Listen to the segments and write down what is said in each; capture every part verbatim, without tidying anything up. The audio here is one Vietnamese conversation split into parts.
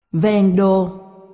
Ven đô.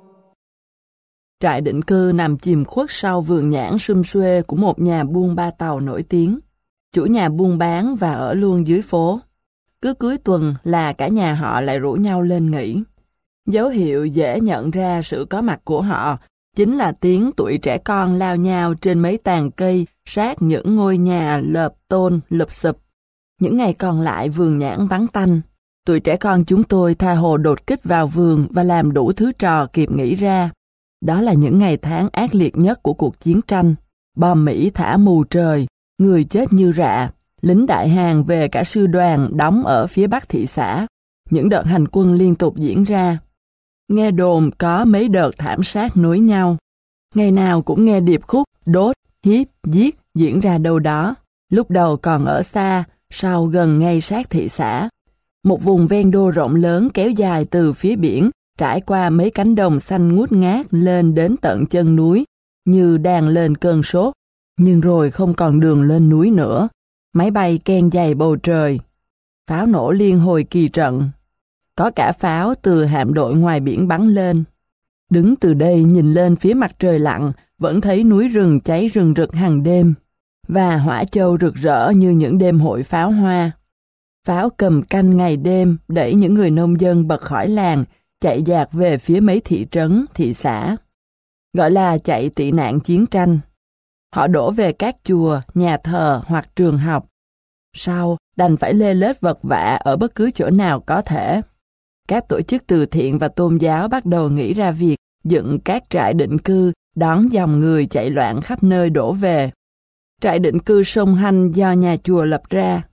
Trại định cư nằm chìm khuất sau vườn nhãn sum suê của một nhà buôn ba tàu nổi tiếng. Chủ nhà buôn bán và ở luôn dưới phố. Cứ cuối tuần là cả nhà họ lại rủ nhau lên nghỉ. Dấu hiệu dễ nhận ra sự có mặt của họ chính là tiếng tụi trẻ con lao nhao trên mấy tàn cây sát những ngôi nhà lợp tôn lụp xụp. Những ngày còn lại vườn nhãn vắng tanh. Tụi trẻ con chúng tôi tha hồ đột kích vào vườn và làm đủ thứ trò kịp nghĩ ra. Đó là những ngày tháng ác liệt nhất của cuộc chiến tranh. Bom Mỹ thả mù trời, người chết như rạ, lính đại Hàn về cả sư đoàn đóng ở phía bắc thị xã. Những đợt hành quân liên tục diễn ra. Nghe đồn có mấy đợt thảm sát nối nhau. Ngày nào cũng nghe điệp khúc đốt, hiếp, giết diễn ra đâu đó. Lúc đầu còn ở xa, sau gần ngay sát thị xã. Một vùng ven đô rộng lớn kéo dài từ phía biển, trải qua mấy cánh đồng xanh ngút ngát lên đến tận chân núi, như đang lên cơn sốt. Nhưng rồi không còn đường lên núi nữa. Máy bay ken dày bầu trời. Pháo nổ liên hồi kỳ trận. Có cả pháo từ hạm đội ngoài biển bắn lên. Đứng từ đây nhìn lên phía mặt trời lặn, vẫn thấy núi rừng cháy rừng rực hàng đêm, và hỏa châu rực rỡ như những đêm hội pháo hoa. Pháo cầm canh ngày đêm đẩy những người nông dân bật khỏi làng, chạy dạt về phía mấy thị trấn, thị xã. Gọi là chạy tị nạn chiến tranh. Họ đổ về các chùa, nhà thờ hoặc trường học. Sau, đành phải lê lết vật vã ở bất cứ chỗ nào có thể. Các tổ chức từ thiện và tôn giáo bắt đầu nghĩ ra việc dựng các trại định cư đón dòng người chạy loạn khắp nơi đổ về. Trại định cư Sông Hanh do nhà chùa lập ra.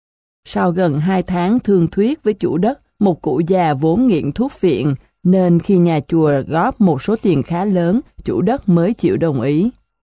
Sau gần hai tháng thương thuyết với chủ đất, một cụ già vốn nghiện thuốc phiện, nên khi nhà chùa góp một số tiền khá lớn, chủ đất mới chịu đồng ý.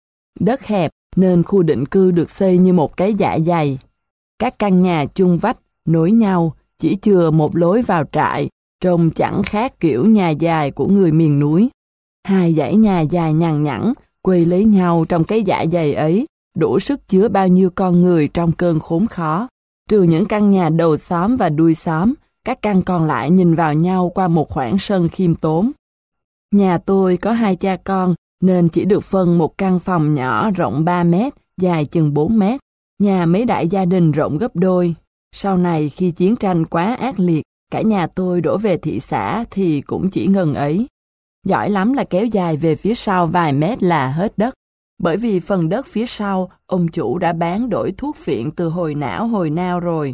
Đất hẹp nên khu định cư được xây như một cái dạ dày. Các căn nhà chung vách, nối nhau, chỉ chừa một lối vào trại, trông chẳng khác kiểu nhà dài của người miền núi. Hai dãy nhà dài nhằng nhẵn, quây lấy nhau trong cái dạ dày ấy, đủ sức chứa bao nhiêu con người trong cơn khốn khó. Trừ những căn nhà đầu xóm và đuôi xóm, các căn còn lại nhìn vào nhau qua một khoảng sân khiêm tốn. Nhà tôi có hai cha con, nên chỉ được phân một căn phòng nhỏ rộng ba mét, dài chừng bốn mét. Nhà mấy đại gia đình rộng gấp đôi. Sau này khi chiến tranh quá ác liệt, cả nhà tôi đổ về thị xã thì cũng chỉ ngần ấy. Giỏi lắm là kéo dài về phía sau vài mét là hết đất. Bởi vì phần đất phía sau, ông chủ đã bán đổi thuốc phiện từ hồi não hồi nao rồi.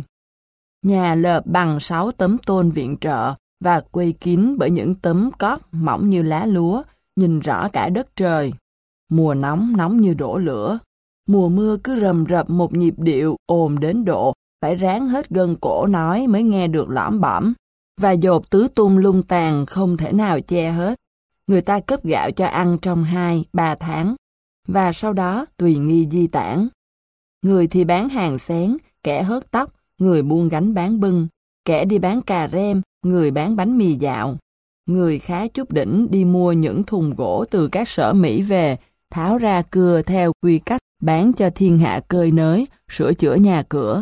Nhà lợp bằng sáu tấm tôn viện trợ và quây kín bởi những tấm cóp mỏng như lá lúa, nhìn rõ cả đất trời. Mùa nóng nóng như đổ lửa. Mùa mưa cứ rầm rập một nhịp điệu ồn đến độ phải ráng hết gân cổ nói mới nghe được lõm bõm. Và dột tứ tung lung tàn không thể nào che hết. Người ta cấp gạo cho ăn trong hai, ba tháng. Và sau đó tùy nghi di tản. Người thì bán hàng xén, kẻ hớt tóc, người buôn gánh bán bưng, kẻ đi bán cà rem, người bán bánh mì dạo. Người khá chút đỉnh đi mua những thùng gỗ từ các sở Mỹ về, tháo ra cưa theo quy cách, bán cho thiên hạ cơi nới, sửa chữa nhà cửa.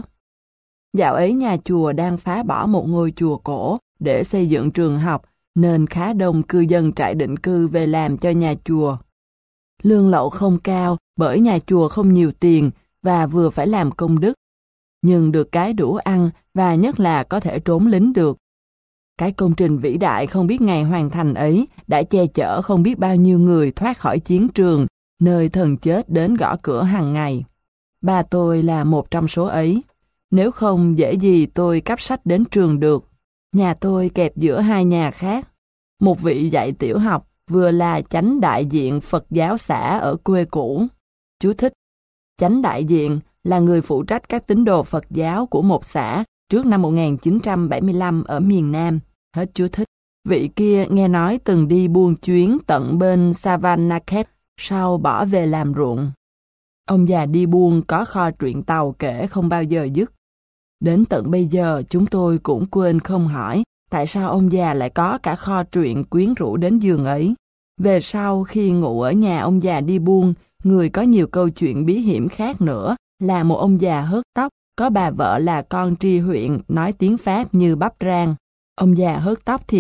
Dạo ấy nhà chùa đang phá bỏ một ngôi chùa cổ để xây dựng trường học, nên khá đông cư dân trại định cư về làm cho nhà chùa. Lương lậu không cao bởi nhà chùa không nhiều tiền và vừa phải làm công đức, nhưng được cái đủ ăn và nhất là có thể trốn lính được. Cái công trình vĩ đại không biết ngày hoàn thành ấy đã che chở không biết bao nhiêu người thoát khỏi chiến trường, nơi thần chết đến gõ cửa hàng ngày. Ba tôi là một trong số ấy. Nếu không dễ gì tôi cắp sách đến trường được. Nhà tôi kẹp giữa hai nhà khác. Một vị dạy tiểu học vừa là chánh đại diện Phật giáo xã ở quê cũ. Chú thích: chánh đại diện là người phụ trách các tín đồ Phật giáo của một xã trước năm một nghìn chín trăm bảy mươi lăm ở miền Nam. Hết chú thích. Vị kia nghe nói từng đi buôn chuyến tận bên Savannakhet, sau bỏ về làm ruộng. Ông già đi buôn có kho truyện tàu kể không bao giờ dứt. Đến tận bây giờ chúng tôi cũng quên không hỏi tại sao ông già lại có cả kho truyện quyến rũ đến giường ấy. Về sau khi ngủ ở nhà ông già đi buôn, người có nhiều câu chuyện bí hiểm khác nữa là một ông già hớt tóc, có bà vợ là con tri huyện nói tiếng Pháp như bắp rang. Ông già hớt tóc thì ít,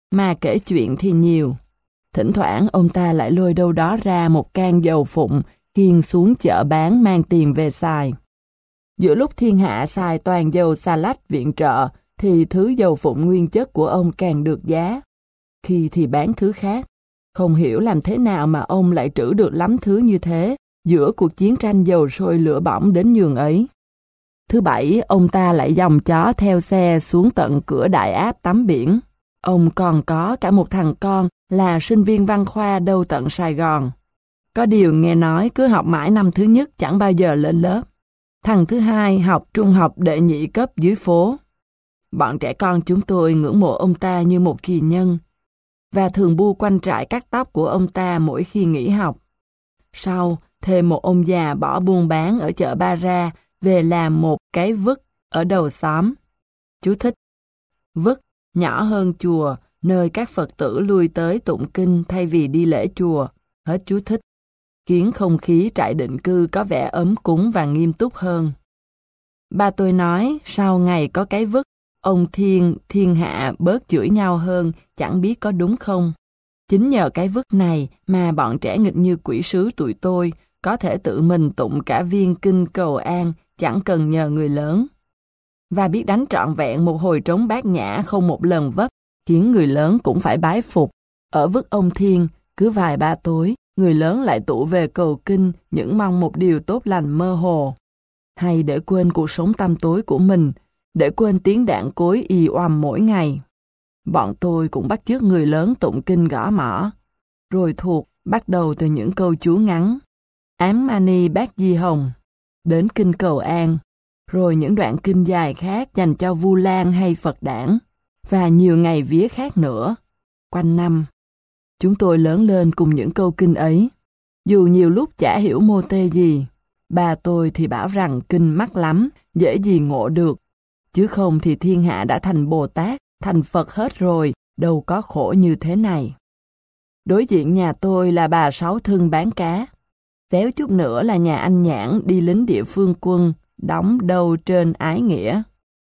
mà kể chuyện thì nhiều. Thỉnh thoảng ông ta lại lôi đâu đó ra một can dầu phụng, khiêng xuống chợ bán mang tiền về xài. Giữa lúc thiên hạ xài toàn dầu xà lách viện trợ, thì thứ dầu phụng nguyên chất của ông càng được giá. Khi thì bán thứ khác. Không hiểu làm thế nào mà ông lại trữ được lắm thứ như thế, giữa cuộc chiến tranh dầu sôi lửa bỏng đến nhường ấy. Thứ bảy, ông ta lại dòng chó theo xe xuống tận cửa Đại Áp tắm biển. Ông còn có cả một thằng con là sinh viên văn khoa đâu tận Sài Gòn. Có điều nghe nói cứ học mãi năm thứ nhất chẳng bao giờ lên lớp. Thằng thứ hai học trung học đệ nhị cấp dưới phố. Bọn trẻ con chúng tôi ngưỡng mộ ông ta như một kỳ nhân, và thường bu quanh trại cắt tóc của ông ta mỗi khi nghỉ học. Sau, thêm một ông già bỏ buôn bán ở chợ Ba Ra về làm một cái vứt ở đầu xóm. Chú thích: vứt nhỏ hơn chùa, nơi các Phật tử lui tới tụng kinh thay vì đi lễ chùa. Hết chú thích. Khiến không khí trại định cư có vẻ ấm cúng và nghiêm túc hơn. Ba tôi nói sau ngày có cái vứt, ông Thiên, Thiên Hạ bớt chửi nhau hơn, chẳng biết có đúng không. Chính nhờ cái vứt này mà bọn trẻ nghịch như quỷ sứ tụi tôi có thể tự mình tụng cả viên kinh cầu an, chẳng cần nhờ người lớn. Và biết đánh trọn vẹn một hồi trống bát nhã không một lần vấp, khiến người lớn cũng phải bái phục. Ở vứt ông Thiên, cứ vài ba tối, người lớn lại tụ về cầu kinh những mong một điều tốt lành mơ hồ. Hay để quên cuộc sống tăm tối của mình, để quên tiếng đạn cối ì oằm mỗi ngày. Bọn tôi cũng bắt chước người lớn tụng kinh gõ mõ, rồi thuộc bắt đầu từ những câu chú ngắn, Ám Mani Bát Di Hồng, đến kinh cầu an, rồi những đoạn kinh dài khác dành cho Vu Lan hay Phật Đản, và nhiều ngày vía khác nữa, quanh năm. Chúng tôi lớn lên cùng những câu kinh ấy, dù nhiều lúc chả hiểu mô tê gì. Bà tôi thì bảo rằng kinh mắc lắm, dễ gì ngộ được, chứ không thì thiên hạ đã thành Bồ Tát, thành Phật hết rồi, đâu có khổ như thế này. Đối diện nhà tôi là bà Sáu Thân bán cá, xéo chút nữa là nhà anh Nhãn đi lính địa phương quân, đóng đâu trên Ái Nghĩa.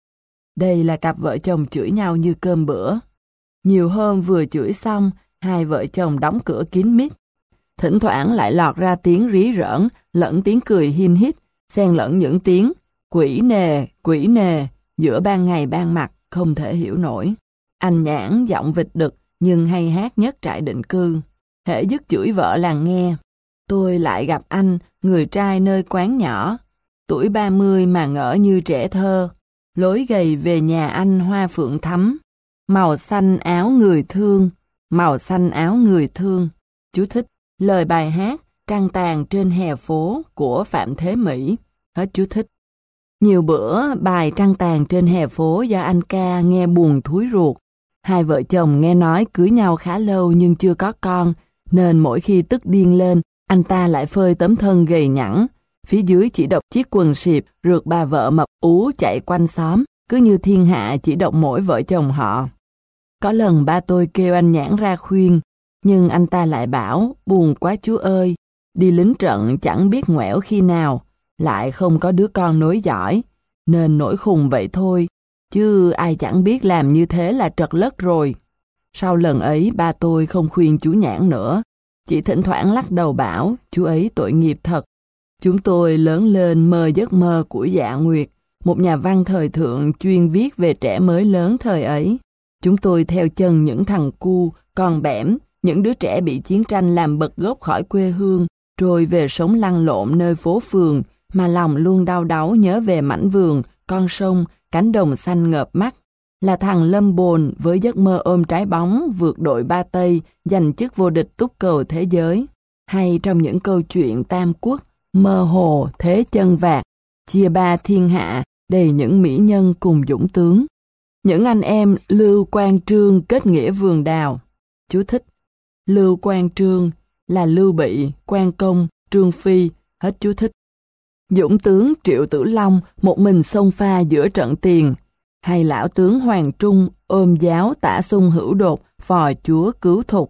Đây là cặp vợ chồng chửi nhau như cơm bữa. Nhiều hôm vừa chửi xong, hai vợ chồng đóng cửa kín mít. Thỉnh thoảng lại lọt ra tiếng rí rỡn, lẫn tiếng cười hin hít, xen lẫn những tiếng quỷ nề, quỷ nề, giữa ban ngày ban mặt, không thể hiểu nổi. Anh Nhãn giọng vịt đực, nhưng hay hát nhất trại định cư. Hễ dứt chửi vợ làng nghe. Tôi lại gặp anh, người trai nơi quán nhỏ, tuổi ba mươi mà ngỡ như trẻ thơ, lối gầy về nhà anh hoa phượng thắm, màu xanh áo người thương, màu xanh áo người thương. Chú thích: lời bài hát Trăng tàn trên hè phố của Phạm Thế Mỹ. Hết chú thích. Nhiều bữa bài Trăng tàn trên hè phố do anh ca nghe buồn thúi ruột. Hai vợ chồng nghe nói cưới nhau khá lâu nhưng chưa có con, nên mỗi khi tức điên lên, anh ta lại phơi tấm thân gầy nhẵn, phía dưới chỉ độc chiếc quần xịp rượt bà vợ mập ú chạy quanh xóm, cứ như thiên hạ chỉ độc mỗi vợ chồng họ. Có lần ba tôi kêu anh Nhãn ra khuyên, nhưng anh ta lại bảo, buồn quá chú ơi, đi lính trận chẳng biết ngoẻo khi nào, lại không có đứa con nối dõi, nên nổi khùng vậy thôi, chứ ai chẳng biết làm như thế là trật lất rồi. Sau lần ấy ba tôi không khuyên chú Nhãn nữa, chỉ thỉnh thoảng lắc đầu bảo, chú ấy tội nghiệp thật. Chúng tôi lớn lên mơ giấc mơ của Dạ Nguyệt, một nhà văn thời thượng chuyên viết về trẻ mới lớn thời ấy. Chúng tôi theo chân những thằng cu, con bẻm, những đứa trẻ bị chiến tranh làm bật gốc khỏi quê hương, rồi về sống lăn lộn nơi phố phường, mà lòng luôn đau đáu nhớ về mảnh vườn, con sông, cánh đồng xanh ngợp mắt. Là thằng Lâm Bồn với giấc mơ ôm trái bóng vượt đội Ba Tây, giành chức vô địch túc cầu thế giới. Hay trong những câu chuyện Tam Quốc, mơ hồ, thế chân vạc, chia ba thiên hạ, đầy những mỹ nhân cùng dũng tướng. Những anh em Lưu Quang Trương kết nghĩa vườn đào. Chú thích: Lưu Quang Trương là Lưu Bị, Quan Công, Trương Phi. Hết chú thích. Dũng tướng Triệu Tử Long một mình xông pha giữa trận tiền. Hay lão tướng Hoàng Trung ôm giáo Tả Xung hữu đột, phò chúa cứu thục.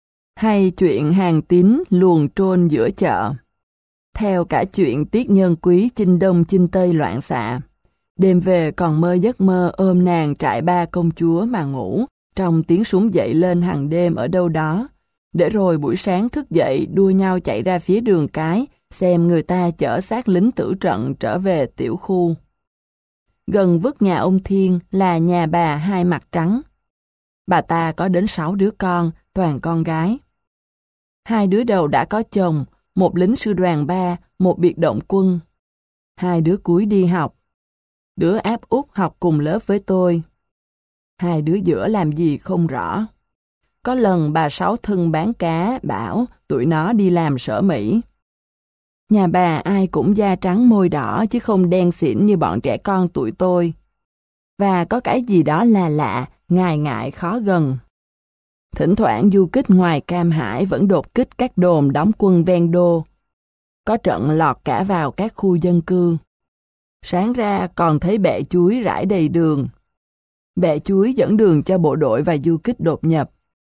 Hay chuyện hàng tín luồn trôn giữa chợ. Theo cả chuyện Tiết Nhân Quý chinh đông chinh tây loạn xạ. Đêm về còn mơ giấc mơ ôm nàng trại ba công chúa mà ngủ, trong tiếng súng dậy lên hàng đêm ở đâu đó, để rồi buổi sáng thức dậy đua nhau chạy ra phía đường cái, xem người ta chở xác lính tử trận trở về tiểu khu. Gần vứt nhà ông Thiên là nhà bà Hai Mặt Trắng. Bà ta có đến sáu đứa con, toàn con gái. Hai đứa đầu đã có chồng, một lính sư đoàn ba, một biệt động quân. Hai đứa cuối đi học. Đứa áp út học cùng lớp với tôi. Hai đứa giữa làm gì không rõ. Có lần bà Sáu Thân bán cá, bảo tụi nó đi làm sở Mỹ. Nhà bà ai cũng da trắng môi đỏ chứ không đen xỉn như bọn trẻ con tụi tôi. Và có cái gì đó là lạ, ngại ngại khó gần. Thỉnh thoảng du kích ngoài Cam Hải vẫn đột kích các đồn đóng quân ven đô. Có trận lọt cả vào các khu dân cư. Sáng ra còn thấy bẹ chuối rải đầy đường. Bẹ chuối dẫn đường cho bộ đội và du kích đột nhập.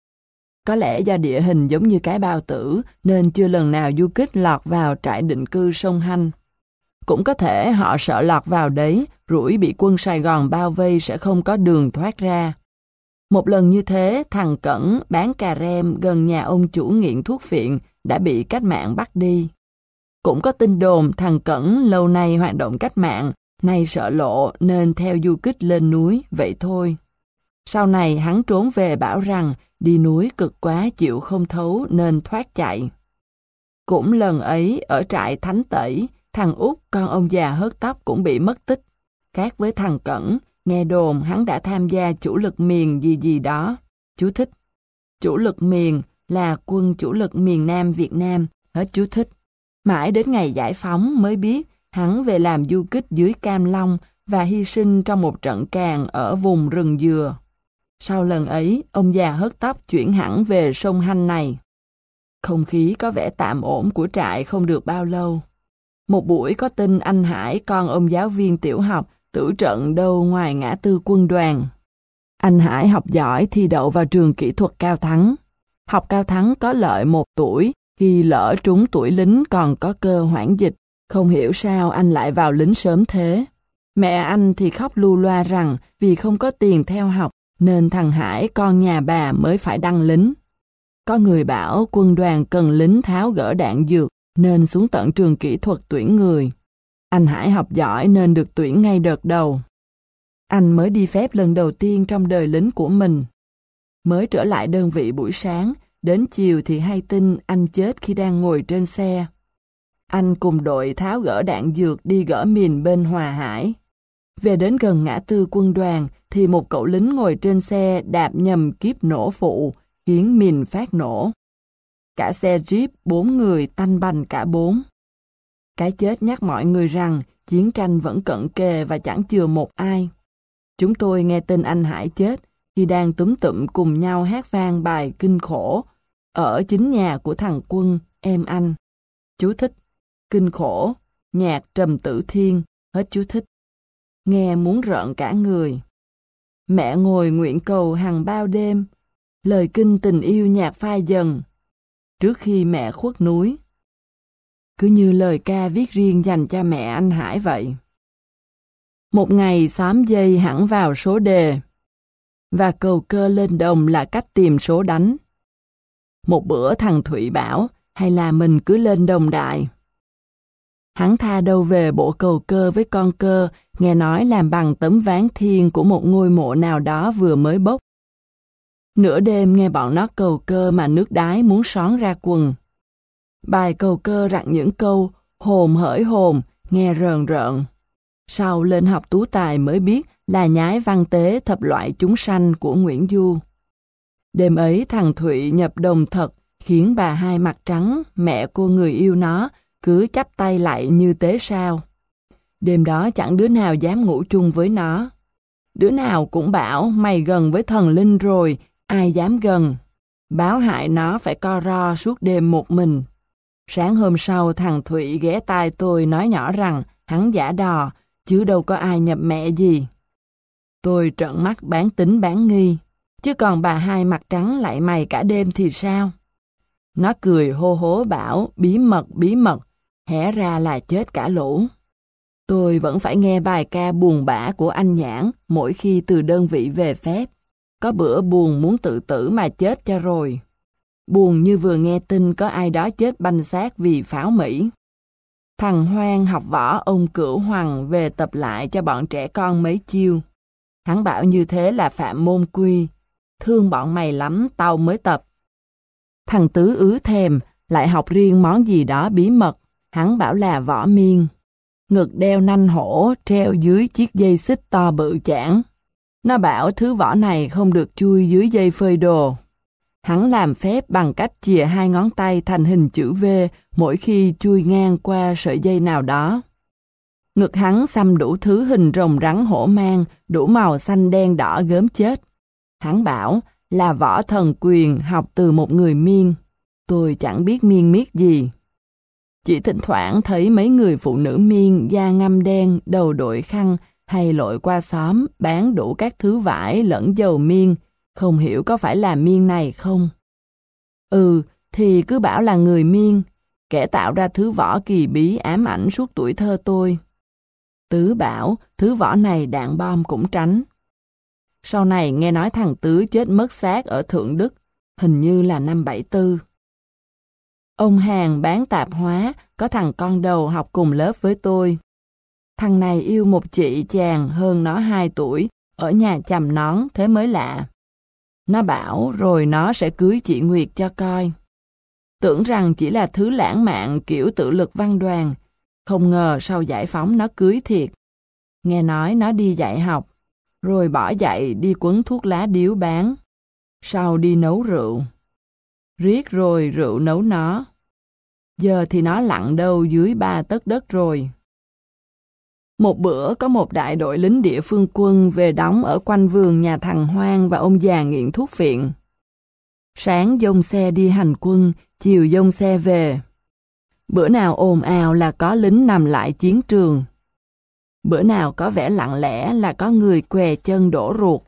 Có lẽ do địa hình giống như cái bao tử nên chưa lần nào du kích lọt vào trại định cư sông Hanh. Cũng có thể họ sợ lọt vào đấy, rủi bị quân Sài Gòn bao vây sẽ không có đường thoát ra. Một lần như thế, thằng Cẩn bán cà rem gần nhà ông chủ nghiện thuốc phiện đã bị cách mạng bắt đi. Cũng có tin đồn thằng Cẩn lâu nay hoạt động cách mạng, nay sợ lộ nên theo du kích lên núi, vậy thôi. Sau này hắn trốn về bảo rằng đi núi cực quá chịu không thấu nên thoát chạy. Cũng lần ấy ở trại Thánh Tẩy, thằng Út con ông già hớt tóc cũng bị mất tích. Khác với thằng Cẩn, nghe đồn hắn đã tham gia chủ lực miền gì gì đó. Chú thích. Chủ lực miền là quân chủ lực miền Nam Việt Nam, hết chú thích. Mãi đến ngày giải phóng mới biết hắn về làm du kích dưới Cam Long và hy sinh trong một trận càn ở vùng rừng dừa. Sau lần ấy, ông già hớt tóc chuyển hẳn về sông Hanh này. Không khí có vẻ tạm ổn của trại không được bao lâu. Một buổi có tin anh Hải, con ông giáo viên tiểu học, tử trận đâu ngoài ngã tư Quân đoàn. Anh Hải học giỏi thi đậu vào trường kỹ thuật Cao Thắng. Học Cao Thắng có lợi một tuổi, khi lỡ trúng tuổi lính còn có cơ hoãn dịch. Không hiểu sao anh lại vào lính sớm thế. Mẹ anh thì khóc lu loa rằng vì không có tiền theo học, nên thằng Hải con nhà bà mới phải đăng lính. Có người bảo quân đoàn cần lính tháo gỡ đạn dược nên xuống tận trường kỹ thuật tuyển người. Anh Hải học giỏi nên được tuyển ngay đợt đầu. Anh mới đi phép lần đầu tiên trong đời lính của mình. Mới trở lại đơn vị buổi sáng, đến chiều thì hay tin anh chết khi đang ngồi trên xe. Anh cùng đội tháo gỡ đạn dược đi gỡ mìn bên Hòa Hải. Về đến gần ngã tư Quân đoàn thì một cậu lính ngồi trên xe đạp nhầm kíp nổ phụ, khiến mìn phát nổ. Cả xe Jeep bốn người tanh bành cả bốn. Cái chết nhắc mọi người rằng chiến tranh vẫn cận kề và chẳng chừa một ai. Chúng tôi nghe tin anh Hải chết khi đang túm tụm cùng nhau hát vang bài Kinh Khổ ở chính nhà của thằng Quân, em anh. Chú thích. Kinh Khổ, nhạc Trầm Tử Thiên, hết chú thích. Nghe muốn rợn cả người. Mẹ ngồi nguyện cầu hằng bao đêm, lời kinh tình yêu nhạc phai dần, trước khi mẹ khuất núi. Cứ như lời ca viết riêng dành cho mẹ anh Hải vậy. Một ngày xóm dây hẳn vào số đề, và cầu cơ lên đồng là cách tìm số đánh. Một bữa thằng Thụy bảo, hay là mình cứ lên đồng đại. Hắn tha đâu về bộ cầu cơ với con cơ, nghe nói làm bằng tấm ván thiên của một ngôi mộ nào đó vừa mới bốc. Nửa đêm nghe bọn nó cầu cơ mà nước đái muốn xón ra quần. Bài cầu cơ rặn những câu hồn hỡi hồn, nghe rờn rợn. Sau lên học tú tài mới biết là nhái văn tế thập loại chúng sanh của Nguyễn Du. Đêm ấy thằng Thụy nhập đồng thật, khiến bà Hai Mặt Trắng, mẹ cô người yêu nó, cứ chắp tay lại như tế sao. Đêm đó chẳng đứa nào dám ngủ chung với nó. Đứa nào cũng bảo mày gần với thần linh rồi, ai dám gần. Báo hại nó phải co ro suốt đêm một mình. Sáng hôm sau thằng Thụy ghé tai tôi nói nhỏ rằng hắn giả đò, chứ đâu có ai nhập mẹ gì. Tôi trợn mắt bán tính bán nghi, chứ còn bà Hai Mặt Trắng lại mày cả đêm thì sao? Nó cười hô hố bảo bí mật bí mật, hé ra là chết cả lũ. Tôi vẫn phải nghe bài ca buồn bã của anh Nhãn mỗi khi từ đơn vị về phép. có bữa buồn muốn tự tử mà chết cho rồi. Buồn như vừa nghe tin có ai đó chết banh xác vì pháo Mỹ. Thằng Hoang học võ ông Cửu Hoằng về tập lại cho bọn trẻ con mấy chiêu. Hắn bảo như thế là phạm môn quy. Thương bọn mày lắm, tao mới tập. Thằng Tứ ứ thèm, lại học riêng món gì đó bí mật. Hắn bảo là võ miên. Ngực đeo nanh hổ treo dưới chiếc dây xích to bự chảng. Nó bảo thứ võ này không được chui dưới dây phơi đồ. Hắn làm phép bằng cách chìa hai ngón tay thành hình chữ V mỗi khi chui ngang qua sợi dây nào đó. Ngực hắn xăm đủ thứ hình rồng rắn hổ mang, đủ màu xanh đen đỏ gớm chết. Hắn bảo là võ thần quyền học từ một người Miên. Tôi chẳng biết Miên miết gì. Chỉ thỉnh thoảng thấy mấy người phụ nữ Miên da ngăm đen, đầu đội khăn hay lội qua xóm bán đủ các thứ vải lẫn dầu Miên. Không hiểu có phải là Miên này không? Ừ, thì cứ bảo là người Miên, kẻ tạo ra thứ võ kỳ bí ám ảnh suốt tuổi thơ tôi. Tứ bảo thứ võ này đạn bom cũng tránh. Sau này nghe nói thằng Tứ chết mất xác ở Thượng Đức, hình như là năm bảy tư. Ông Hàn bán tạp hóa, có thằng con đầu học cùng lớp với tôi. Thằng này yêu một chị chàng hơn nó hai tuổi, ở nhà chằm nón, thế mới lạ. Nó bảo rồi nó sẽ cưới chị Nguyệt cho coi. Tưởng rằng chỉ là thứ lãng mạn kiểu tự lực văn đoàn, không ngờ sau giải phóng nó cưới thiệt. Nghe nói nó đi dạy học, rồi bỏ dạy đi quấn thuốc lá điếu bán. Sau đi nấu rượu. Riết rồi rượu nấu nó. Giờ thì nó lặn đâu dưới ba tấc đất rồi. Một bữa có một đại đội lính địa phương quân về đóng ở quanh vườn nhà thằng Hoang và ông già nghiện thuốc phiện. Sáng dông xe đi hành quân, chiều dông xe về. Bữa nào ồn ào là có lính nằm lại chiến trường. Bữa nào có vẻ lặng lẽ là có người què chân đổ ruột.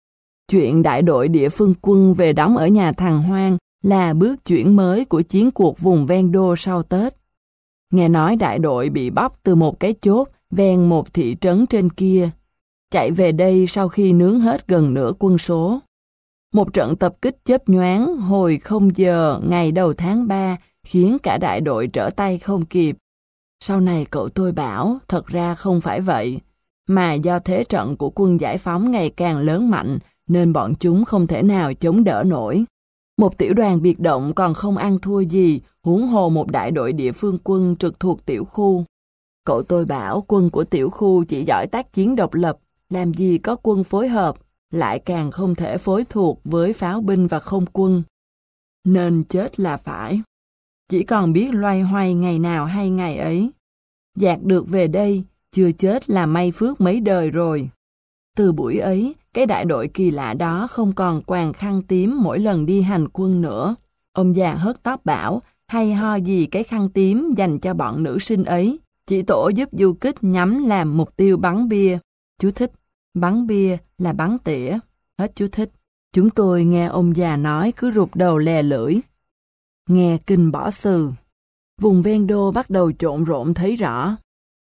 Chuyện đại đội địa phương quân về đóng ở nhà thằng Hoang là bước chuyển mới của chiến cuộc vùng ven đô sau Tết. Nghe nói đại đội bị bóc từ một cái chốt ven một thị trấn trên kia, chạy về đây sau khi nướng hết gần nửa quân số. Một trận tập kích chớp nhoáng hồi không giờ ngày đầu tháng ba khiến cả đại đội trở tay không kịp. Sau này cậu tôi bảo thật ra không phải vậy, mà do thế trận của quân giải phóng ngày càng lớn mạnh nên bọn chúng không thể nào chống đỡ nổi. Một tiểu đoàn biệt động còn không ăn thua gì, huống hồ một đại đội địa phương quân trực thuộc tiểu khu. Cậu tôi bảo quân của tiểu khu chỉ giỏi tác chiến độc lập, làm gì có quân phối hợp, lại càng không thể phối thuộc với pháo binh và không quân. Nên chết là phải. Chỉ còn biết loay hoay ngày nào hay ngày ấy. Dạt được về đây, chưa chết là may phước mấy đời rồi. Từ buổi ấy, cái đại đội kỳ lạ đó không còn quàng khăn tím mỗi lần đi hành quân nữa. Ông già hớt tóc bảo, hay ho gì cái khăn tím dành cho bọn nữ sinh ấy. Chỉ tổ giúp du kích nhắm làm mục tiêu bắn bia. Chú thích, bắn bia là bắn tỉa. Hết chú thích. Chúng tôi nghe ông già nói cứ rụt đầu lè lưỡi. Nghe kinh bỏ sừ. Vùng ven đô bắt đầu trộn rộn thấy rõ.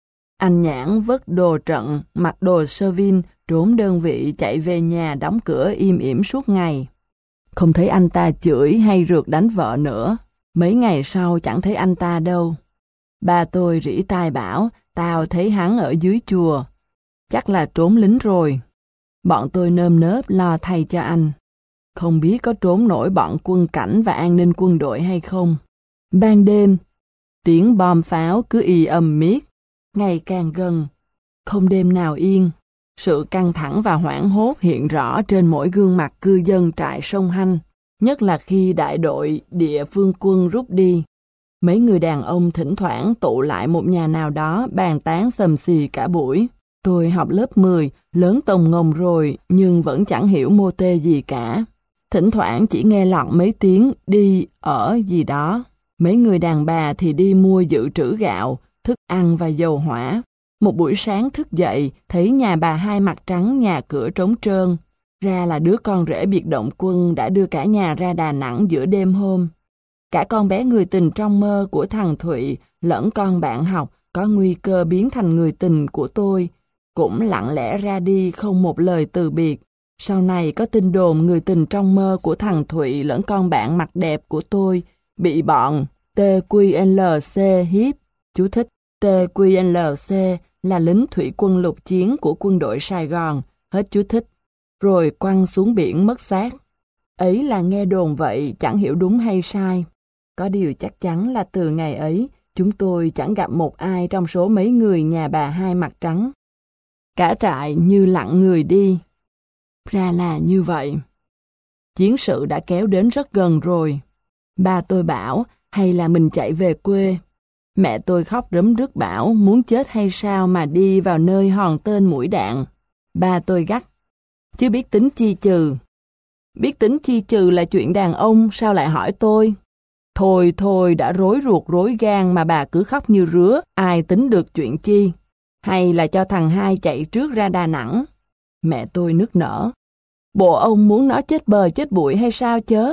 Anh Nhãn vất đồ trận, mặc đồ sơ vin, trốn đơn vị chạy về nhà đóng cửa im ỉm suốt ngày. Không thấy anh ta chửi hay rượt đánh vợ nữa. Mấy ngày sau chẳng thấy anh ta đâu. Ba tôi rỉ tai bảo, tao thấy hắn ở dưới chùa. Chắc là trốn lính rồi. Bọn tôi nơm nớp lo thay cho anh. Không biết có trốn nổi bọn quân cảnh và an ninh quân đội hay không. Ban đêm, tiếng bom pháo cứ ì ầm miết, ngày càng gần, không đêm nào yên. Sự căng thẳng và hoảng hốt hiện rõ trên mỗi gương mặt cư dân trại Sông Hanh, nhất là khi đại đội địa phương quân rút đi. Mấy người đàn ông thỉnh thoảng tụ lại một nhà nào đó bàn tán xầm xì cả buổi. Tôi học lớp mười, lớn tồng ngồng rồi nhưng vẫn chẳng hiểu mô tê gì cả. Thỉnh thoảng chỉ nghe lọt mấy tiếng đi, ở gì đó. Mấy người đàn bà thì đi mua dự trữ gạo, thức ăn và dầu hỏa. Một buổi sáng thức dậy, thấy nhà bà Hai mặt trắng nhà cửa trống trơn. Ra là đứa con rể biệt động quân đã đưa cả nhà ra Đà Nẵng giữa đêm hôm. Cả con bé người tình trong mơ của thằng Thụy lẫn con bạn học có nguy cơ biến thành người tình của tôi cũng lặng lẽ ra đi không một lời từ biệt. Sau này có tin đồn người tình trong mơ của thằng Thụy lẫn con bạn mặt đẹp của tôi bị bọn tê quy lờ xê hiếp. Chú thích: tê quy lờ xê là lính thủy quân lục chiến của quân đội Sài Gòn. Hết chú thích. Rồi quăng xuống biển mất xác. Ấy là nghe đồn vậy, chẳng hiểu đúng hay sai. Có điều chắc chắn là từ ngày ấy, chúng tôi chẳng gặp một ai trong số mấy người nhà bà Hai Mặt Trắng. Cả trại như lặng người đi. Ra là như vậy. Chiến sự đã kéo đến rất gần rồi. Ba tôi bảo, hay là mình chạy về quê. Mẹ tôi khóc rấm rứt bảo, muốn chết hay sao mà đi vào nơi hòn tên mũi đạn. Ba tôi gắt, chứ biết tính chi trừ. Biết tính chi trừ là chuyện đàn ông, sao lại hỏi tôi? Thôi thôi, đã rối ruột rối gan mà bà cứ khóc như rứa, ai tính được chuyện chi? Hay là cho thằng Hai chạy trước ra Đà Nẵng? Mẹ tôi nức nở. Bộ ông muốn nó chết bờ chết bụi hay sao chớ?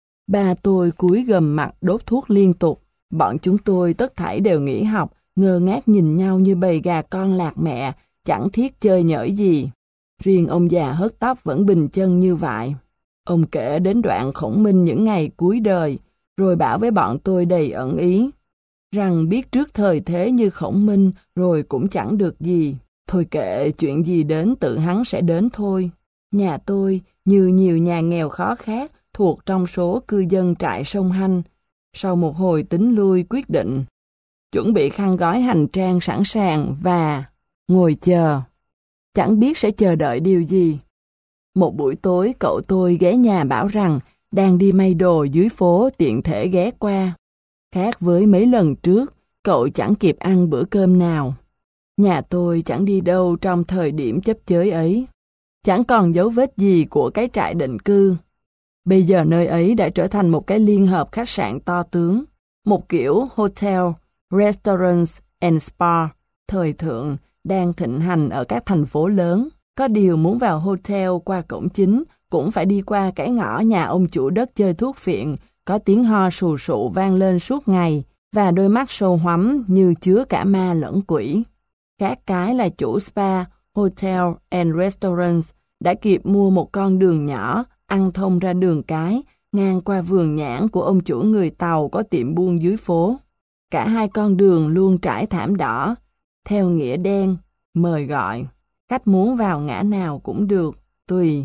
Ba tôi cúi gầm mặt đốt thuốc liên tục. Bọn chúng tôi tất thảy đều nghỉ học, ngơ ngác nhìn nhau như bầy gà con lạc mẹ, chẳng thiết chơi nhởi gì. Riêng ông già hớt tóc vẫn bình chân như vậy. Ông kể đến đoạn Khổng Minh những ngày cuối đời, rồi bảo với bọn tôi đầy ẩn ý, rằng biết trước thời thế như Khổng Minh rồi cũng chẳng được gì. Thôi kệ, chuyện gì đến tự hắn sẽ đến thôi. Nhà tôi, như nhiều nhà nghèo khó khác, thuộc trong số cư dân trại Sông Hanh. Sau một hồi tính lui quyết định, chuẩn bị khăn gói hành trang sẵn sàng và ngồi chờ. Chẳng biết sẽ chờ đợi điều gì. Một buổi tối cậu tôi ghé nhà bảo rằng đang đi may đồ dưới phố tiện thể ghé qua. Khác với mấy lần trước, cậu chẳng kịp ăn bữa cơm nào. Nhà tôi chẳng đi đâu trong thời điểm chấp chới ấy. Chẳng còn dấu vết gì của cái trại định cư. Bây giờ nơi ấy đã trở thành một cái liên hợp khách sạn to tướng, một kiểu hotel, restaurants and spa thời thượng đang thịnh hành ở các thành phố lớn. Có điều muốn vào hotel qua cổng chính cũng phải đi qua cái ngõ nhà ông chủ đất chơi thuốc phiện, có tiếng ho sù sụ vang lên suốt ngày và đôi mắt sâu hoắm như chứa cả ma lẫn quỷ. Khác cái là chủ spa, hotel and restaurants đã kịp mua một con đường nhỏ ăn thông ra đường cái, ngang qua vườn nhãn của ông chủ người Tàu có tiệm buôn dưới phố. Cả hai con đường luôn trải thảm đỏ, theo nghĩa đen, mời gọi. Khách muốn vào ngã nào cũng được, tùy.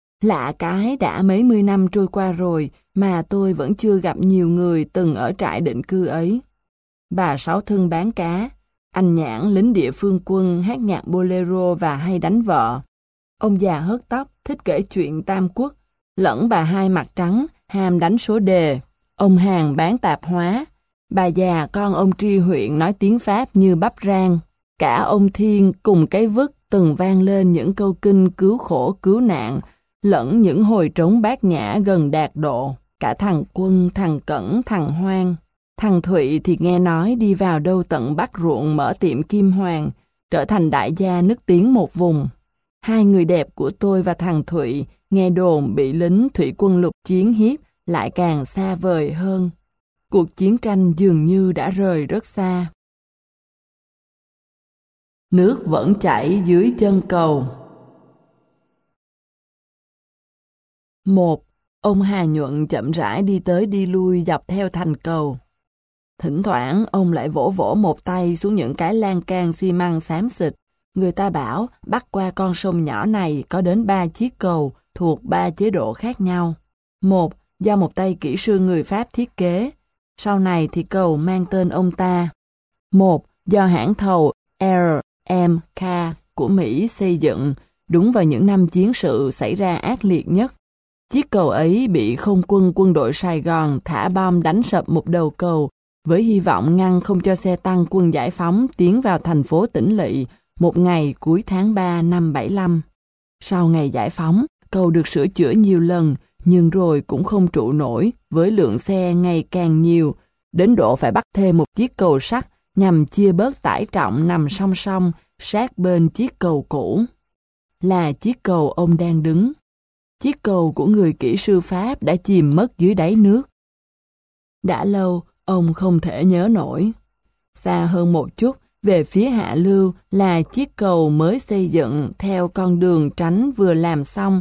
Lạ cái đã mấy mươi năm trôi qua rồi mà tôi vẫn chưa gặp nhiều người từng ở trại định cư ấy. Bà Sáu Thân bán cá, anh Nhãn lính địa phương quân hát nhạc bolero và hay đánh vợ. Ông già hớt tóc thích kể chuyện Tam Quốc, lẫn bà Hai Mặt Trắng ham đánh số đề. Ông Hàn bán tạp hóa. Bà già con ông Tri Huyện nói tiếng Pháp như bắp rang. Cả ông Thiên cùng cái vức từng vang lên những câu kinh cứu khổ cứu nạn, lẫn những hồi trống bát nhã gần đạt độ. Cả thằng Quân, thằng Cẩn, thằng Hoang. Thằng Thụy thì nghe nói đi vào đâu tận Bắc ruộng mở tiệm kim hoàng, trở thành đại gia nức tiếng một vùng. Hai người đẹp của tôi và thằng Thụy nghe đồn bị lính thủy quân lục chiến hiếp lại càng xa vời hơn. Cuộc chiến tranh dường như đã rời rất xa. Nước vẫn chảy dưới chân cầu. Một, ông Hà Nhuận chậm rãi đi tới đi lui dọc theo thành cầu. Thỉnh thoảng ông lại vỗ vỗ một tay xuống những cái lan can xi măng xám xịt. Người ta bảo bắc qua con sông nhỏ này có đến ba chiếc cầu thuộc ba chế độ khác nhau. Một, do một tay kỹ sư người Pháp thiết kế. Sau này thì cầu mang tên ông ta. Một, do hãng thầu R M K của Mỹ xây dựng đúng vào những năm chiến sự xảy ra ác liệt nhất. Chiếc cầu ấy bị không quân quân đội Sài Gòn thả bom đánh sập một đầu cầu với hy vọng ngăn không cho xe tăng quân giải phóng tiến vào thành phố Tỉnh Lỵ một ngày cuối tháng ba năm bảy lăm. Sau ngày giải phóng, cầu được sửa chữa nhiều lần nhưng rồi cũng không trụ nổi với lượng xe ngày càng nhiều, đến độ phải bắt thêm một chiếc cầu sắt nhằm chia bớt tải trọng nằm song song sát bên chiếc cầu cũ. Là chiếc cầu ông đang đứng. Chiếc cầu của người kỹ sư Pháp đã chìm mất dưới đáy nước. Đã lâu, ông không thể nhớ nổi. Xa hơn một chút, về phía hạ lưu là chiếc cầu mới xây dựng theo con đường tránh vừa làm xong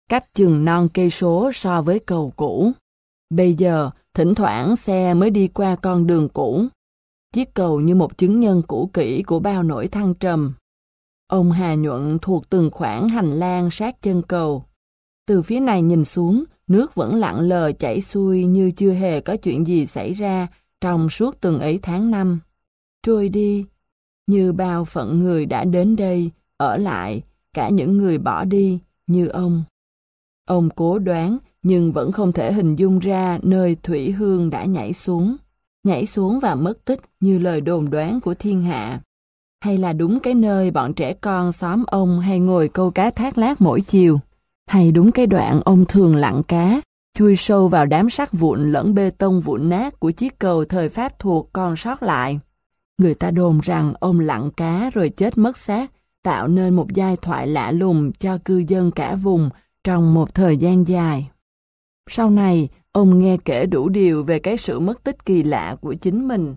cách chừng non cây số so với cầu cũ. Bây giờ, thỉnh thoảng xe mới đi qua con đường cũ. Chiếc cầu như một chứng nhân cũ kỹ của bao nỗi thăng trầm. Ông Hà Nhuận thuộc từng khoảng hành lang sát chân cầu. Từ phía này nhìn xuống, nước vẫn lặng lờ chảy xuôi như chưa hề có chuyện gì xảy ra trong suốt từng ấy tháng năm. Trôi đi, như bao phận người đã đến đây, ở lại, cả những người bỏ đi, như ông. Ông cố đoán, nhưng vẫn không thể hình dung ra nơi Thủy Hương đã nhảy xuống. Nhảy xuống và mất tích như lời đồn đoán của thiên hạ. Hay là đúng cái nơi bọn trẻ con xóm ông hay ngồi câu cá thác lác mỗi chiều. Hay đúng cái đoạn ông thường lặn cá, chui sâu vào đám sắt vụn lẫn bê tông vụn nát của chiếc cầu thời Pháp thuộc còn sót lại. Người ta đồn rằng ông lặn cá rồi chết mất xác, tạo nên một giai thoại lạ lùng cho cư dân cả vùng trong một thời gian dài. Sau này, ông nghe kể đủ điều về cái sự mất tích kỳ lạ của chính mình.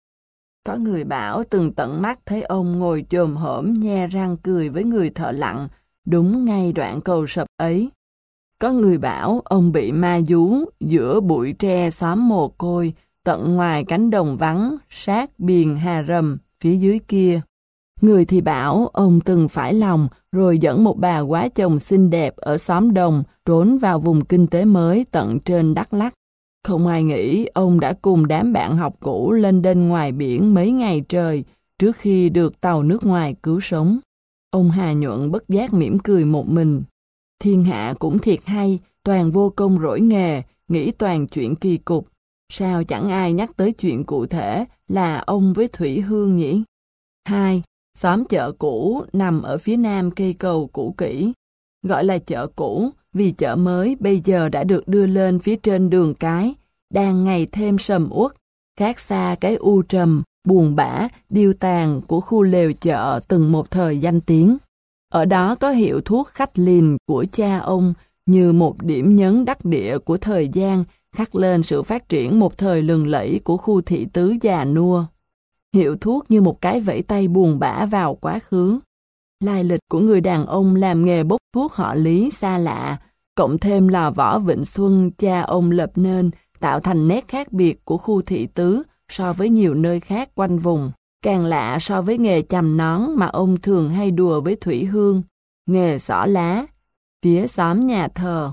Có người bảo từng tận mắt thấy ông ngồi chồm hổm nhe răng cười với người thợ lặn, đúng ngay đoạn cầu sập ấy. Có người bảo ông bị ma dú giữa bụi tre xóm mồ côi, tận ngoài cánh đồng vắng, sát biền Hà Rầm, phía dưới kia. Người thì bảo ông từng phải lòng, rồi dẫn một bà quá chồng xinh đẹp ở xóm đồng, trốn vào vùng kinh tế mới tận trên Đắk Lắk. Không ai nghĩ ông đã cùng đám bạn học cũ lên đên ngoài biển mấy ngày trời, trước khi được tàu nước ngoài cứu sống. Ông Hà Nhuận bất giác mỉm cười một mình. Thiên hạ cũng thiệt hay, toàn vô công rỗi nghề, nghĩ toàn chuyện kỳ cục. Sao chẳng ai nhắc tới chuyện cụ thể là ông với Thủy Hương nhỉ? Hai, xóm chợ cũ nằm ở phía nam cây cầu cũ kỹ. Gọi là chợ cũ vì chợ mới bây giờ đã được đưa lên phía trên đường cái, đang ngày thêm sầm uất, khác xa cái u trầm, buồn bã, điêu tàn của khu lều chợ từng một thời danh tiếng. Ở đó có hiệu thuốc Khách Lìn của cha ông như một điểm nhấn đắc địa của thời gian, khắc lên sự phát triển một thời lừng lẫy của khu thị tứ già nua. Hiệu thuốc như một cái vẫy tay buồn bã vào quá khứ. Lai lịch của người đàn ông làm nghề bốc thuốc họ Lý xa lạ, cộng thêm lò võ Vịnh Xuân cha ông lập nên, tạo thành nét khác biệt của khu thị tứ so với nhiều nơi khác quanh vùng. Càng lạ so với nghề chằm nón mà ông thường hay đùa với Thủy Hương, nghề xỏ lá, phía xóm nhà thờ.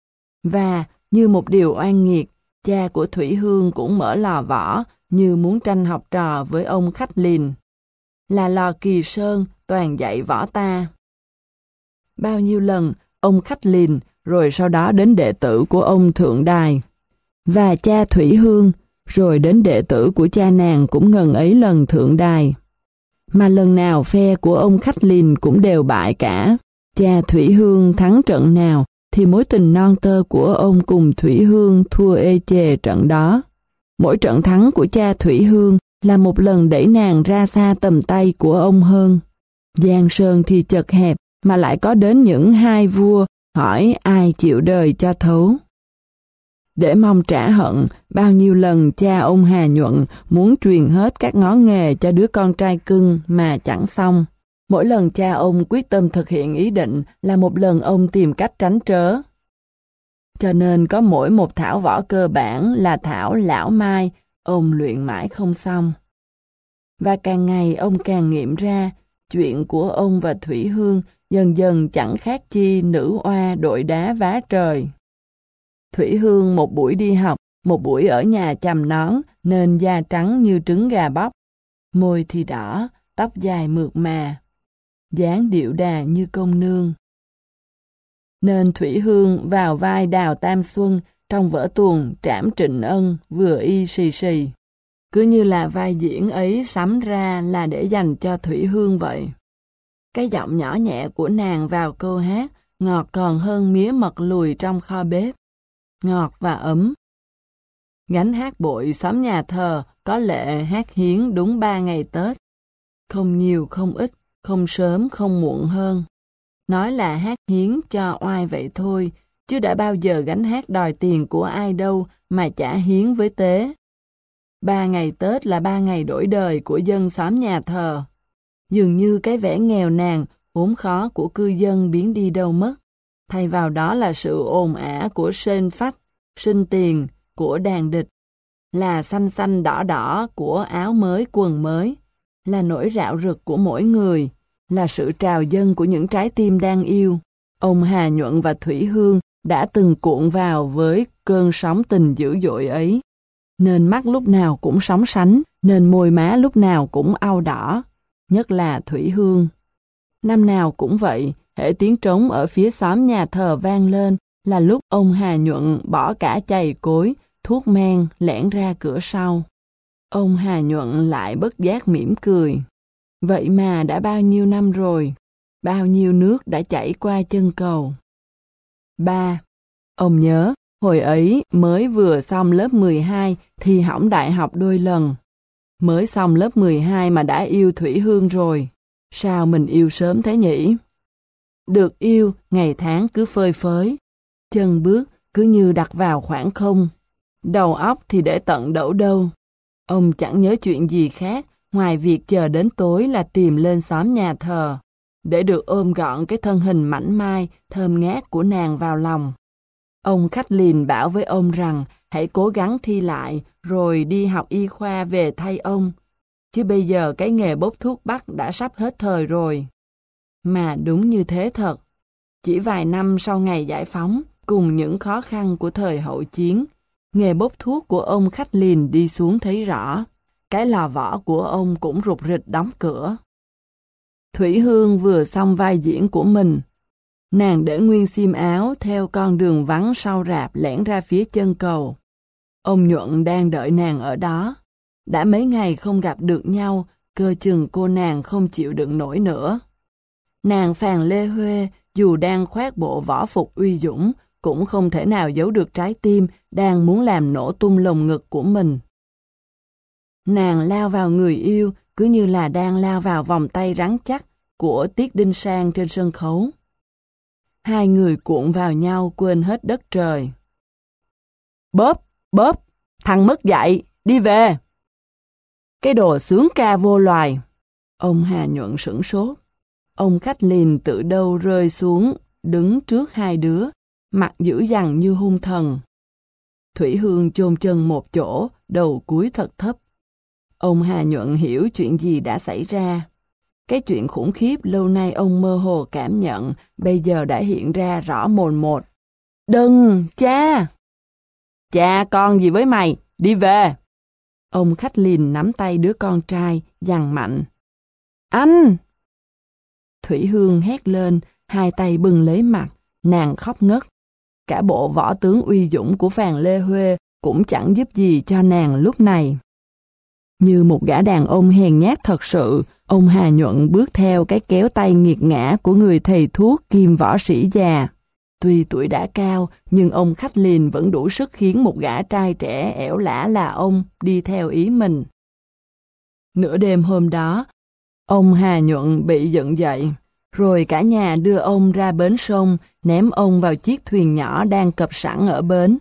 Và, như một điều oan nghiệt, cha của Thủy Hương cũng mở lò võ như muốn tranh học trò với ông Khách Lìn. Là lò Kỳ Sơn, toàn dạy võ ta. Bao nhiêu lần, ông Khách Lìn, rồi sau đó đến đệ tử của ông Thượng Đài. Và cha Thủy Hương, rồi đến đệ tử của cha nàng cũng ngần ấy lần Thượng Đài. Mà lần nào phe của ông Khách Lìn cũng đều bại cả. Cha Thủy Hương thắng trận nào, thì mối tình non tơ của ông cùng Thủy Hương thua ê chề trận đó. Mỗi trận thắng của cha Thủy Hương là một lần đẩy nàng ra xa tầm tay của ông hơn. Giang sơn thì chật hẹp, mà lại có đến những hai vua, hỏi ai chịu đời cho thấu. Để mong trả hận, bao nhiêu lần cha ông Hà Nhuận muốn truyền hết các ngón nghề cho đứa con trai cưng mà chẳng xong. Mỗi lần cha ông quyết tâm thực hiện ý định là một lần ông tìm cách tránh trớ. Cho nên có mỗi một thảo võ cơ bản là thảo lão mai, ông luyện mãi không xong. Và càng ngày ông càng nghiệm ra, chuyện của ông và Thủy Hương dần dần chẳng khác chi nữ oa đội đá vá trời. Thủy Hương một buổi đi học, một buổi ở nhà chằm nón, nên da trắng như trứng gà bóc. Môi thì đỏ, tóc dài mượt mà, dáng điệu đà như công nương. Nên Thủy Hương vào vai Đào Tam Xuân trong vở tuồng Trảm Trịnh Ân vừa y xì xì. Cứ như là vai diễn ấy sắm ra là để dành cho Thủy Hương vậy. Cái giọng nhỏ nhẹ của nàng vào câu hát ngọt còn hơn mía mật lùi trong kho bếp. Ngọt và ấm. Gánh hát bội xóm nhà thờ có lệ hát hiến đúng ba ngày Tết. Không nhiều không ít, không sớm không muộn hơn. Nói là hát hiến cho oai vậy thôi, chứ đã bao giờ gánh hát đòi tiền của ai đâu mà trả hiến với tế. Ba ngày Tết là ba ngày đổi đời của dân xóm nhà thờ. Dường như cái vẻ nghèo nàn, khốn khó của cư dân biến đi đâu mất. Thay vào đó là sự ồn ả của sên phách, sinh tiền, của đàn địch, là xanh xanh đỏ đỏ của áo mới quần mới, là nỗi rạo rực của mỗi người, là sự trào dâng của những trái tim đang yêu. Ông Hà Nhuận và Thủy Hương đã từng cuộn vào với cơn sóng tình dữ dội ấy, nên mắt lúc nào cũng sóng sánh, nên môi má lúc nào cũng au đỏ, nhất là Thủy Hương. Năm nào cũng vậy, hễ tiếng trống ở phía xóm nhà thờ vang lên là lúc ông Hà Nhuận bỏ cả chày cối, thuốc men lẻn ra cửa sau. Ông Hà Nhuận lại bất giác mỉm cười. Vậy mà đã bao nhiêu năm rồi, bao nhiêu nước đã chảy qua chân cầu. ba. Ông nhớ, hồi ấy mới vừa xong lớp mười hai thì hỏng đại học đôi lần. Mới xong lớp mười hai mà đã yêu Thủy Hương rồi. Sao mình yêu sớm thế nhỉ? Được yêu, ngày tháng cứ phơi phới. Chân bước cứ như đặt vào khoảng không. Đầu óc thì để tận đẩu đâu. Ông chẳng nhớ chuyện gì khác ngoài việc chờ đến tối là tìm lên xóm nhà thờ, để được ôm gọn cái thân hình mảnh mai, thơm ngát của nàng vào lòng. Ông khách liền bảo với ông rằng hãy cố gắng thi lại rồi đi học y khoa về thay ông, chứ bây giờ cái nghề bốc thuốc bắc đã sắp hết thời rồi. Mà đúng như thế thật. Chỉ vài năm sau ngày giải phóng, cùng những khó khăn của thời hậu chiến, nghề bốc thuốc của ông khách liền đi xuống thấy rõ. Cái lò vỏ của ông cũng rụt rịch đóng cửa. Thủy Hương vừa xong vai diễn của mình. Nàng để nguyên xiêm áo theo con đường vắng sau rạp lẻn ra phía chân cầu. Ông Nhuận đang đợi nàng ở đó. Đã mấy ngày không gặp được nhau, cơ chừng cô nàng không chịu đựng nổi nữa. Nàng Phàn Lê Huê dù đang khoác bộ võ phục uy dũng, cũng không thể nào giấu được trái tim đang muốn làm nổ tung lồng ngực của mình. Nàng lao vào người yêu cứ như là đang lao vào vòng tay rắn chắc của Tiết Đinh Sang trên sân khấu. Hai người cuộn vào nhau quên hết đất trời. Bóp, bóp, thằng mất dạy, đi về. Cái đồ sướng ca vô loài. Ông Hà Nhuận sửng sốt. Ông khách liền tự đâu rơi xuống, đứng trước hai đứa, mặt dữ dằn như hung thần. Thủy Hương chôn chân một chỗ, đầu cúi thật thấp. Ông Hà Nhuận hiểu chuyện gì đã xảy ra. Cái chuyện khủng khiếp lâu nay ông mơ hồ cảm nhận, bây giờ đã hiện ra rõ mồn một. Đừng, cha! Cha con gì với mày, đi về! Ông khách liền nắm tay đứa con trai, giằng mạnh. Anh! Thủy Hương hét lên, hai tay bưng lấy mặt, nàng khóc ngất. Cả bộ võ tướng uy dũng của Phàn Lê Huê cũng chẳng giúp gì cho nàng lúc này. Như một gã đàn ông hèn nhát thật sự, ông Hà Nhuận bước theo cái kéo tay nghiệt ngã của người thầy thuốc kim võ sĩ già. Tuy tuổi đã cao, nhưng ông khách liền vẫn đủ sức khiến một gã trai trẻ ẻo lả là ông đi theo ý mình. Nửa đêm hôm đó, ông Hà Nhuận bị giận dậy, rồi cả nhà đưa ông ra bến sông, ném ông vào chiếc thuyền nhỏ đang cập sẵn ở bến.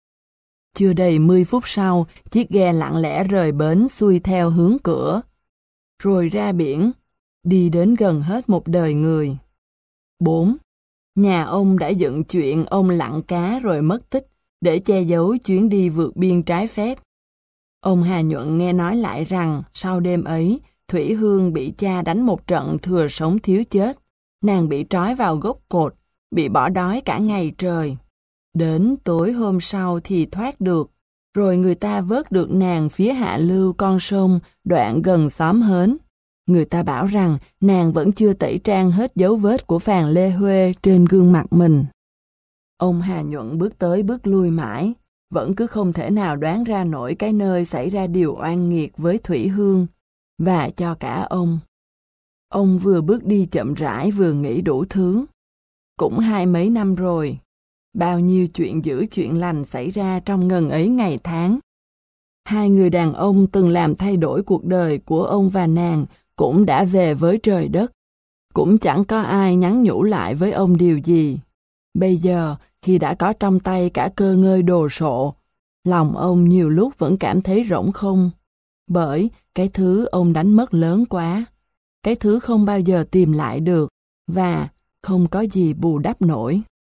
Chưa đầy mười phút sau, chiếc ghe lặng lẽ rời bến xuôi theo hướng cửa, rồi ra biển, đi đến gần hết một đời người. bốn. Nhà ông đã dựng chuyện ông lặn cá rồi mất tích để che giấu chuyến đi vượt biên trái phép. Ông Hà Nhuận nghe nói lại rằng sau đêm ấy, Thủy Hương bị cha đánh một trận thừa sống thiếu chết. Nàng bị trói vào gốc cột, bị bỏ đói cả ngày trời. Đến tối hôm sau thì thoát được, rồi người ta vớt được nàng phía hạ lưu con sông đoạn gần xóm Hến. Người ta bảo rằng nàng vẫn chưa tẩy trang hết dấu vết của Phàn Lê Huê trên gương mặt mình. Ông Hà Nhuận bước tới bước lui mãi, vẫn cứ không thể nào đoán ra nổi cái nơi xảy ra điều oan nghiệt với Thủy Hương, và cho cả ông. Ông vừa bước đi chậm rãi vừa nghĩ đủ thứ. Cũng hai mấy năm rồi, bao nhiêu chuyện dữ chuyện lành xảy ra trong ngần ấy ngày tháng. Hai người đàn ông từng làm thay đổi cuộc đời của ông và nàng cũng đã về với trời đất. Cũng chẳng có ai nhắn nhủ lại với ông điều gì. Bây giờ, khi đã có trong tay cả cơ ngơi đồ sộ, lòng ông nhiều lúc vẫn cảm thấy rỗng không. Bởi cái thứ ông đánh mất lớn quá, cái thứ không bao giờ tìm lại được, và không có gì bù đắp nổi.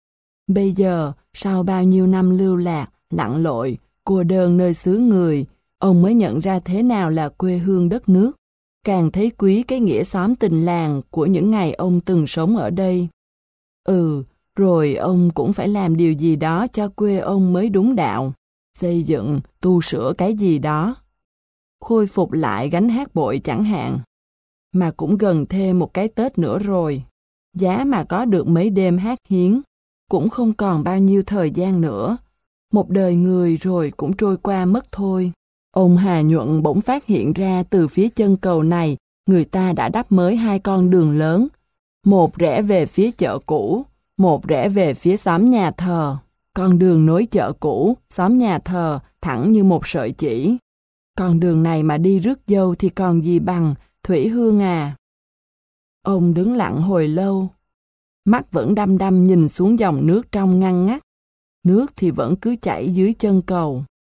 Bây giờ, sau bao nhiêu năm lưu lạc, lặn lội, cô đơn nơi xứ người, ông mới nhận ra thế nào là quê hương đất nước, càng thấy quý cái nghĩa xóm tình làng của những ngày ông từng sống ở đây. Ừ, rồi ông cũng phải làm điều gì đó cho quê ông mới đúng đạo, xây dựng, tu sửa cái gì đó. Khôi phục lại gánh hát bội chẳng hạn. Mà cũng gần thêm một cái Tết nữa rồi. Giá mà có được mấy đêm hát hiến, cũng không còn bao nhiêu thời gian nữa. Một đời người rồi cũng trôi qua mất thôi. Ông Hà Nhuận bỗng phát hiện ra từ phía chân cầu này, người ta đã đắp mới hai con đường lớn. Một rẽ về phía chợ cũ, một rẽ về phía xóm nhà thờ. Con đường nối chợ cũ, xóm nhà thờ thẳng như một sợi chỉ. Con đường này mà đi rước dâu thì còn gì bằng, Thủy Hương à. Ông đứng lặng hồi lâu. Mắt vẫn đăm đăm nhìn xuống dòng nước trong ngăn ngắt. Nước thì vẫn cứ chảy dưới chân cầu.